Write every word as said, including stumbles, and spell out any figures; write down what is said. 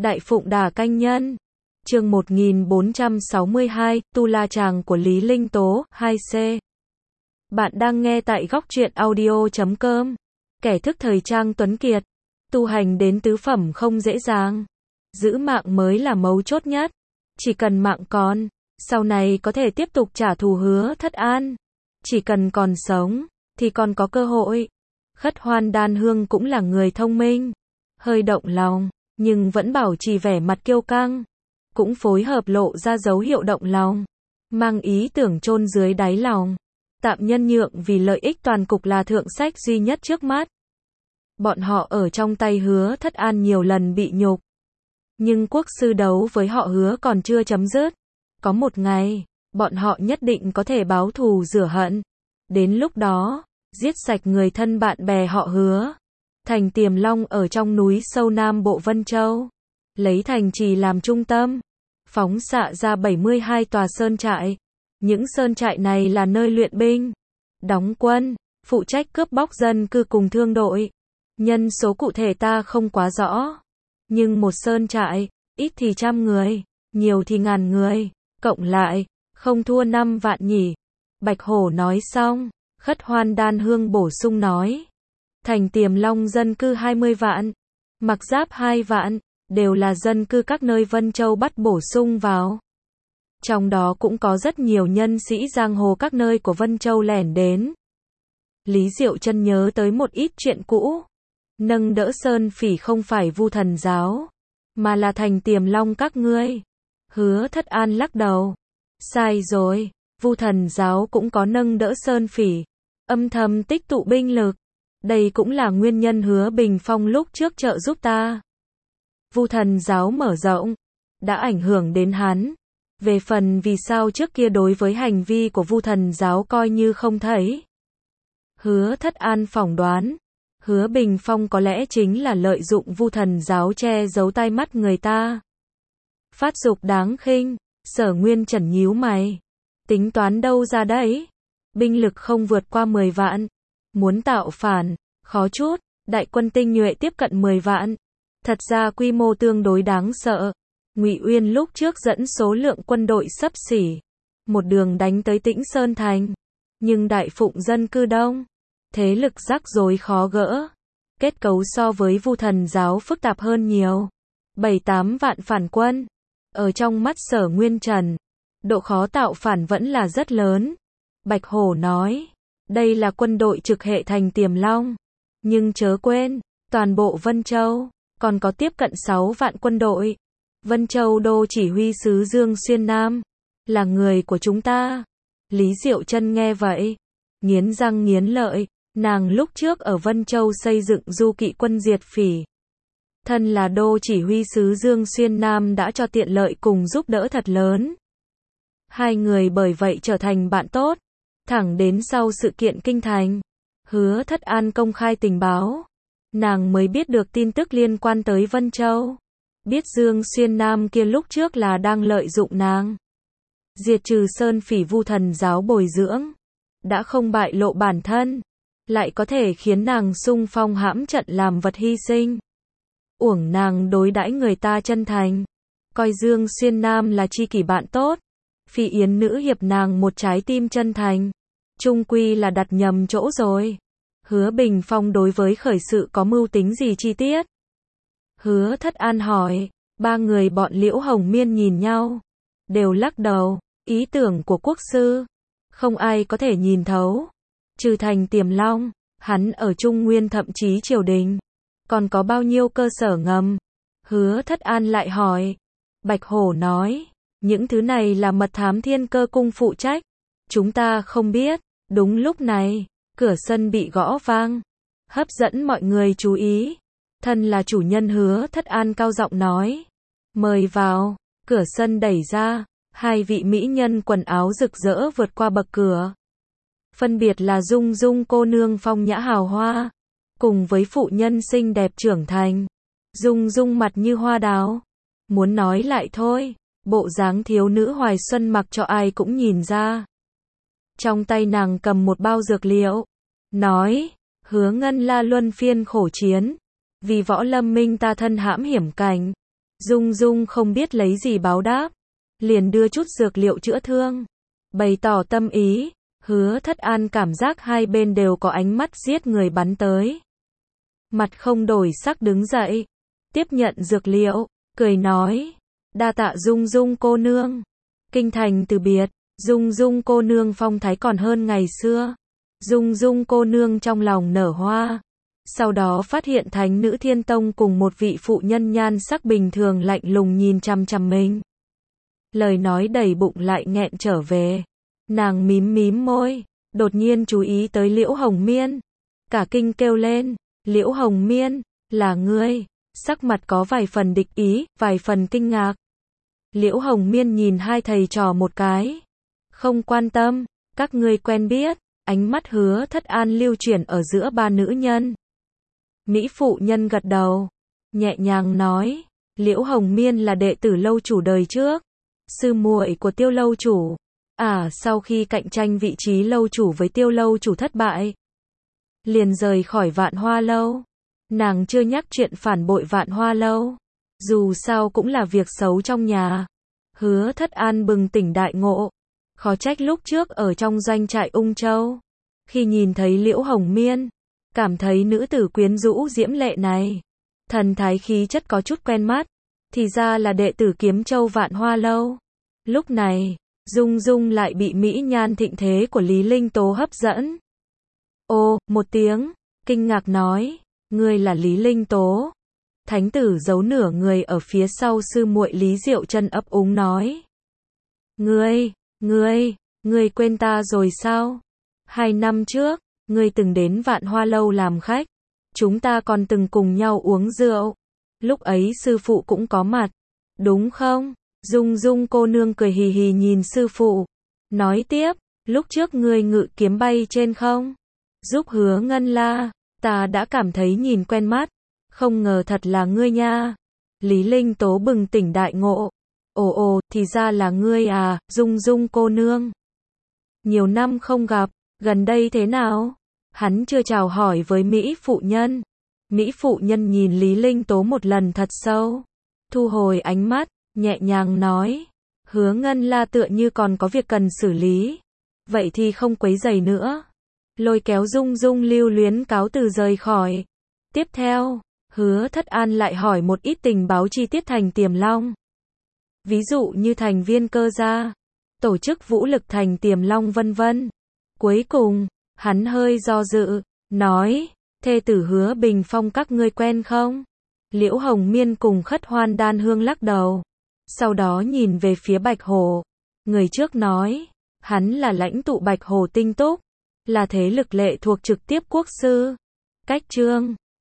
Đại Phụng Đà Canh Nhân. Chương một nghìn bốn trăm sáu mươi hai, Tu La Chàng của Lý Linh Tố, hai C. Bạn đang nghe tại góc truyện audio chấm com. Kẻ thức thời trang tuấn kiệt. Tu hành đến tứ phẩm không dễ dàng. Giữ mạng mới là mấu chốt nhất. Chỉ cần mạng còn, sau này có thể tiếp tục trả thù Hứa Thất An. Chỉ cần còn sống, thì còn có cơ hội. Khất Hoan Đan Hương cũng là người thông minh. Hơi động lòng, nhưng vẫn bảo trì vẻ mặt kiêu căng. Cũng phối hợp lộ ra dấu hiệu động lòng. Mang ý tưởng chôn dưới đáy lòng. Tạm nhân nhượng vì lợi ích toàn cục là thượng sách duy nhất trước mắt. Bọn họ ở trong tay Hứa Thất An nhiều lần bị nhục. Nhưng quốc sư đấu với họ Hứa còn chưa chấm dứt. Có một ngày, bọn họ nhất định có thể báo thù rửa hận. Đến lúc đó, giết sạch người thân bạn bè họ Hứa. Thành Tiềm Long ở trong núi sâu Nam Bộ Vân Châu. Lấy thành trì làm trung tâm. Phóng xạ ra bảy mươi hai tòa sơn trại. Những sơn trại này là nơi luyện binh, đóng quân, phụ trách cướp bóc dân cư cùng thương đội. Nhân số cụ thể ta không quá rõ. Nhưng một sơn trại, ít thì trăm người, nhiều thì ngàn người, cộng lại, không thua năm vạn nhỉ. Bạch Hổ nói xong, Khất Hoan Đan Hương bổ sung nói. Thành Tiềm Long dân cư hai mươi vạn, Mặc Giáp hai vạn, đều là dân cư các nơi Vân Châu bắt bổ sung vào. Trong đó cũng có rất nhiều nhân sĩ giang hồ các nơi của Vân Châu lẻn đến. Lý Diệu Chân nhớ tới một ít chuyện cũ. Nâng đỡ Sơn Phỉ không phải Vu Thần Giáo, mà là Thành Tiềm Long các ngươi. Hứa Thất An lắc đầu. Sai rồi, Vu Thần Giáo cũng có nâng đỡ Sơn Phỉ, âm thầm tích tụ binh lực. Đây cũng là nguyên nhân Hứa Bình Phong lúc trước trợ giúp ta. Vu Thần Giáo mở rộng, đã ảnh hưởng đến hắn. Về phần vì sao trước kia đối với hành vi của Vu Thần Giáo coi như không thấy. Hứa Thất An phỏng đoán, Hứa Bình Phong có lẽ chính là lợi dụng Vu Thần Giáo che giấu tai mắt người ta. Phát dục đáng khinh, Sở Nguyên Trần nhíu mày. Tính toán đâu ra đấy? Binh lực không vượt qua mười vạn. Muốn tạo phản, khó chút, đại quân tinh nhuệ tiếp cận mười vạn. Thật ra quy mô tương đối đáng sợ. Ngụy Uyên lúc trước dẫn số lượng quân đội xấp xỉ, một đường đánh tới Tĩnh Sơn Thành. Nhưng Đại Phụng dân cư đông, thế lực rắc rối khó gỡ. Kết cấu so với Vu Thần Giáo phức tạp hơn nhiều. Bảy tám vạn phản quân. Ở trong mắt Sở Nguyên Trần, độ khó tạo phản vẫn là rất lớn. Bạch Hổ nói, đây là quân đội trực hệ Thành Tiềm Long. Nhưng chớ quên, toàn bộ Vân Châu, còn có tiếp cận sáu vạn quân đội. Vân Châu đô chỉ huy sứ Dương Xuyên Nam, là người của chúng ta. Lý Diệu Chân nghe vậy, nghiến răng nghiến lợi, nàng lúc trước ở Vân Châu xây dựng du kỵ quân diệt phỉ. Thân là đô chỉ huy sứ Dương Xuyên Nam đã cho tiện lợi cùng giúp đỡ thật lớn. Hai người bởi vậy trở thành bạn tốt, thẳng đến sau sự kiện Kinh Thành. Hứa Thất An công khai tình báo, nàng mới biết được tin tức liên quan tới Vân Châu. Biết Dương Xuyên Nam kia lúc trước là đang lợi dụng nàng. Diệt trừ Sơn Phỉ Vu Thần Giáo bồi dưỡng. Đã không bại lộ bản thân. Lại có thể khiến nàng xung phong hãm trận làm vật hy sinh. Uổng nàng đối đãi người ta chân thành. Coi Dương Xuyên Nam là tri kỷ bạn tốt. Phi Yến nữ hiệp nàng một trái tim chân thành. Chung quy là đặt nhầm chỗ rồi. Hứa Bình Phong đối với khởi sự có mưu tính gì chi tiết? Hứa Thất An hỏi. Ba người bọn Liễu Hồng Miên nhìn nhau, đều lắc đầu. Ý tưởng của quốc sư, không ai có thể nhìn thấu. Trừ Thành Tiềm Long, hắn ở Trung Nguyên thậm chí triều đình, còn có bao nhiêu cơ sở ngầm? Hứa Thất An lại hỏi. Bạch Hổ nói, những thứ này là mật thám Thiên Cơ Cung phụ trách. Chúng ta không biết. Đúng lúc này, cửa sân bị gõ vang, hấp dẫn mọi người chú ý. Thân là chủ nhân Hứa Thất An cao giọng nói. Mời vào. Cửa sân đẩy ra. Hai vị mỹ nhân quần áo rực rỡ vượt qua bậc cửa. Phân biệt là Dung Dung cô nương phong nhã hào hoa, cùng với phụ nhân xinh đẹp trưởng thành. Dung Dung mặt như hoa đào. Muốn nói lại thôi. Bộ dáng thiếu nữ hoài xuân mặc cho ai cũng nhìn ra. Trong tay nàng cầm một bao dược liệu. Nói. Hứa Ngân La luân phiên khổ chiến. Vì võ lâm minh ta thân hãm hiểm cảnh. Dung Dung không biết lấy gì báo đáp, liền đưa chút dược liệu chữa thương, bày tỏ tâm ý. Hứa Thất An cảm giác hai bên đều có ánh mắt giết người bắn tới. Mặt không đổi sắc đứng dậy, tiếp nhận dược liệu, cười nói, đa tạ Dung Dung cô nương. Kinh thành từ biệt, Dung Dung cô nương phong thái còn hơn ngày xưa. Dung Dung cô nương trong lòng nở hoa. Sau đó phát hiện Thánh Nữ Thiên Tông cùng một vị phụ nhân nhan sắc bình thường lạnh lùng nhìn chằm chằm mình. Lời nói đầy bụng lại nghẹn trở về. Nàng mím mím môi, đột nhiên chú ý tới Liễu Hồng Miên. Cả kinh kêu lên, Liễu Hồng Miên, là ngươi. Sắc mặt có vài phần địch ý, vài phần kinh ngạc. Liễu Hồng Miên nhìn hai thầy trò một cái. Không quan tâm, các ngươi quen biết. Ánh mắt Hứa Thất An lưu chuyển ở giữa ba nữ nhân. Mỹ phụ nhân gật đầu, nhẹ nhàng nói, Liễu Hồng Miên là đệ tử lâu chủ đời trước, sư muội của Tiêu lâu chủ. À, sau khi cạnh tranh vị trí lâu chủ với Tiêu lâu chủ thất bại, liền rời khỏi Vạn Hoa lâu. Nàng chưa nhắc chuyện phản bội Vạn Hoa lâu, dù sao cũng là việc xấu trong nhà. Hứa Thất An bừng tỉnh đại ngộ, khó trách lúc trước ở trong doanh trại Ung Châu, khi nhìn thấy Liễu Hồng Miên, cảm thấy nữ tử quyến rũ diễm lệ này, thần thái khí chất có chút quen mắt, thì ra là đệ tử Kiếm Châu Vạn Hoa lâu. Lúc này, Dung Dung lại bị mỹ nhan thịnh thế của Lý Linh Tố hấp dẫn. Ô, một tiếng, kinh ngạc nói, ngươi là Lý Linh Tố. Thánh tử giấu nửa người ở phía sau sư muội Lý Diệu Chân ấp úng nói. Ngươi, ngươi, ngươi quên ta rồi sao? Hai năm trước, ngươi từng đến Vạn Hoa lâu làm khách. Chúng ta còn từng cùng nhau uống rượu. Lúc ấy sư phụ cũng có mặt. Đúng không? Dung Dung cô nương cười hì hì nhìn sư phụ. Nói tiếp, lúc trước ngươi ngự kiếm bay trên không? Giúp Hứa Ngân La, ta đã cảm thấy nhìn quen mắt. Không ngờ thật là ngươi nha. Lý Linh Tố bừng tỉnh đại ngộ. Ồ ồ, thì ra là ngươi à, Dung Dung cô nương. Nhiều năm không gặp, gần đây thế nào? Hắn chưa chào hỏi với Mỹ phụ nhân. Mỹ phụ nhân nhìn Lý Linh Tố một lần thật sâu. Thu hồi ánh mắt, nhẹ nhàng nói. Hứa Ngân La tựa như còn có việc cần xử lý. Vậy thì không quấy rầy nữa. Lôi kéo Dung Dung lưu luyến cáo từ rời khỏi. Tiếp theo, Hứa Thất An lại hỏi một ít tình báo chi tiết Thành Tiềm Long. Ví dụ như thành viên cơ gia, tổ chức vũ lực Thành Tiềm Long vân vân. Cuối cùng, hắn hơi do dự, nói, thê tử Hứa Bình Phong các ngươi quen không? Liễu Hồng Miên cùng Khất Hoan Đan Hương lắc đầu. Sau đó nhìn về phía Bạch Hồ. Người trước nói, hắn là lãnh tụ Bạch Hồ tinh túc, là thế lực lệ thuộc trực tiếp quốc sư. Cách Trương